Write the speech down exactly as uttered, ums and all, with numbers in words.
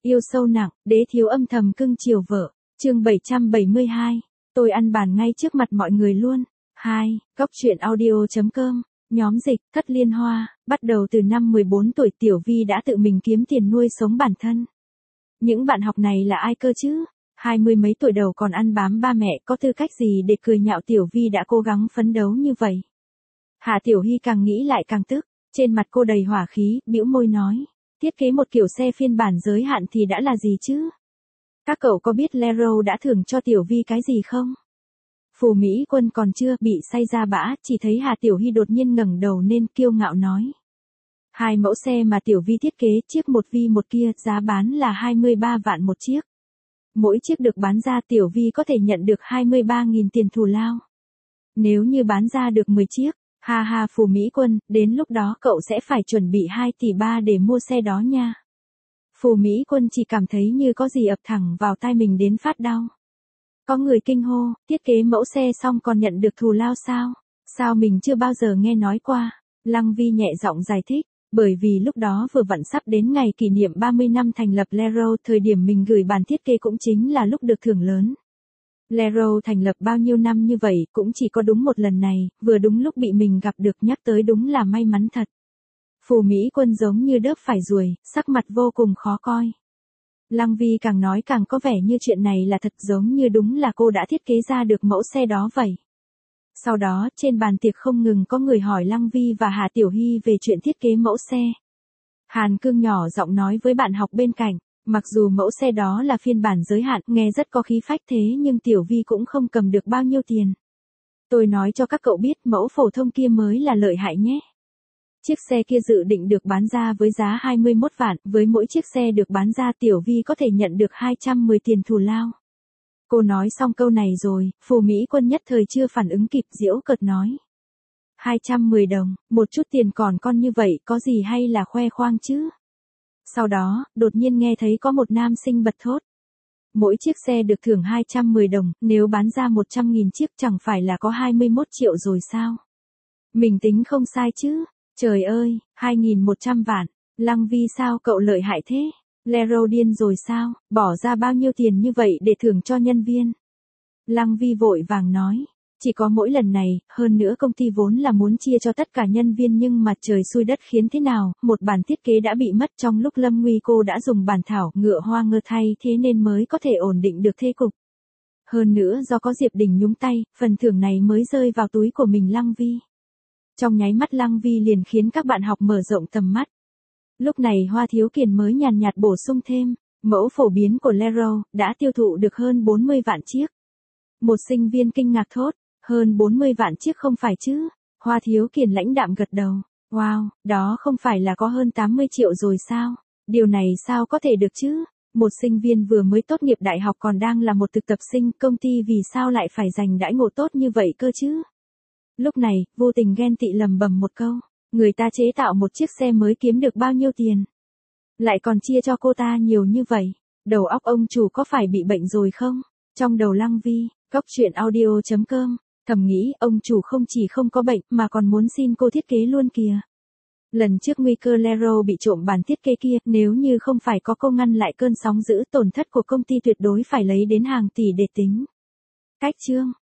Yêu sâu nặng, đế thiếu âm thầm cưng chiều vợ. Chương bảy trăm bảy mươi hai. Tôi ăn bàn ngay trước mặt mọi người luôn. hai. Góc truyện audio chấm com. Nhóm dịch, Cất Liên Hoa, bắt đầu từ năm mười bốn tuổi Tiểu Vi đã tự mình kiếm tiền nuôi sống bản thân. Những bạn học này là ai cơ chứ? Hai mươi mấy tuổi đầu còn ăn bám ba mẹ, có tư cách gì để cười nhạo Tiểu Vi đã cố gắng phấn đấu như vậy? Hạ Tiểu Hy càng nghĩ lại càng tức, trên mặt cô đầy hỏa khí, bĩu môi nói, thiết kế một kiểu xe phiên bản giới hạn thì đã là gì chứ? Các cậu có biết Lero đã thưởng cho Tiểu Vi cái gì không? Phù Mỹ Quân còn chưa bị say ra bã, chỉ thấy Hà Tiểu Hy đột nhiên ngẩng đầu nên kiêu ngạo nói. Hai mẫu xe mà Tiểu Vi thiết kế, chiếc một vi một kia, giá bán là hai mươi ba vạn một chiếc. Mỗi chiếc được bán ra Tiểu Vi có thể nhận được hai mươi ba nghìn tiền thù lao. Nếu như bán ra được mười chiếc, ha ha Phù Mỹ Quân, đến lúc đó cậu sẽ phải chuẩn bị hai tỷ ba để mua xe đó nha. Phù Mỹ Quân chỉ cảm thấy như có gì ập thẳng vào tai mình đến phát đau. Có người kinh hô, thiết kế mẫu xe xong còn nhận được thù lao sao? Sao mình chưa bao giờ nghe nói qua? Lăng Vi nhẹ giọng giải thích, bởi vì lúc đó vừa vặn sắp đến ngày kỷ niệm ba mươi năm thành lập Lero, thời điểm mình gửi bản thiết kế cũng chính là lúc được thưởng lớn. Lero thành lập bao nhiêu năm như vậy cũng chỉ có đúng một lần này, vừa đúng lúc bị mình gặp được, nhắc tới đúng là may mắn thật. Phù Mỹ Quân giống như đớp phải ruồi, sắc mặt vô cùng khó coi. Lăng Vi càng nói càng có vẻ như chuyện này là thật, giống như đúng là cô đã thiết kế ra được mẫu xe đó vậy. Sau đó, trên bàn tiệc không ngừng có người hỏi Lăng Vi và Hà Tiểu Hy về chuyện thiết kế mẫu xe. Hàn Cương nhỏ giọng nói với bạn học bên cạnh, mặc dù mẫu xe đó là phiên bản giới hạn, nghe rất có khí phách, thế nhưng Tiểu Vi cũng không cầm được bao nhiêu tiền. Tôi nói cho các cậu biết, mẫu phổ thông kia mới là lợi hại nhé. Chiếc xe kia dự định được bán ra với giá hai mươi mốt vạn, với mỗi chiếc xe được bán ra Tiểu Vi có thể nhận được hai trăm mười tiền thù lao. Cô nói xong câu này rồi, Phù Mỹ Quân nhất thời chưa phản ứng kịp, giễu cợt nói. hai trăm mười đồng, một chút tiền còn con như vậy, có gì hay là khoe khoang chứ? Sau đó, đột nhiên nghe thấy có một nam sinh bật thốt. Mỗi chiếc xe được thưởng hai trăm mười đồng, nếu bán ra một trăm nghìn chiếc chẳng phải là có hai mươi mốt triệu rồi sao? Mình tính không sai chứ? Trời ơi, hai nghìn một trăm vạn, Lăng Vi sao cậu lợi hại thế? Lero điên rồi sao, bỏ ra bao nhiêu tiền như vậy để thưởng cho nhân viên? Lăng Vi vội vàng nói, chỉ có mỗi lần này, hơn nữa công ty vốn là muốn chia cho tất cả nhân viên nhưng mà trời xui đất khiến thế nào, một bản thiết kế đã bị mất trong lúc lâm nguy, cô đã dùng bản thảo ngựa hoa ngơ thay thế nên mới có thể ổn định được thế cục. Hơn nữa do có Diệp Đình nhúng tay, phần thưởng này mới rơi vào túi của mình Lăng Vi. Trong nháy mắt Lăng Vi liền khiến các bạn học mở rộng tầm mắt. Lúc này Hoa Thiếu Kiền mới nhàn nhạt bổ sung thêm, mẫu phổ biến của Lero đã tiêu thụ được hơn bốn mươi vạn chiếc. Một sinh viên kinh ngạc thốt, hơn bốn mươi vạn chiếc không phải chứ? Hoa Thiếu Kiền lãnh đạm gật đầu, wow, đó không phải là có hơn tám mươi triệu rồi sao? Điều này sao có thể được chứ? Một sinh viên vừa mới tốt nghiệp đại học còn đang là một thực tập sinh, công ty vì sao lại phải dành đãi ngộ tốt như vậy cơ chứ? Lúc này, vô tình ghen tị lầm bầm một câu, người ta chế tạo một chiếc xe mới kiếm được bao nhiêu tiền? Lại còn chia cho cô ta nhiều như vậy, đầu óc ông chủ có phải bị bệnh rồi không? Trong đầu Lăng Vi, góc truyện audio chấm com, thầm nghĩ ông chủ không chỉ không có bệnh mà còn muốn xin cô thiết kế luôn kìa. Lần trước nguy cơ Lero bị trộm bản thiết kế kia, nếu như không phải có cô ngăn lại cơn sóng dữ, tổn thất của công ty tuyệt đối phải lấy đến hàng tỷ để tính. Cách chương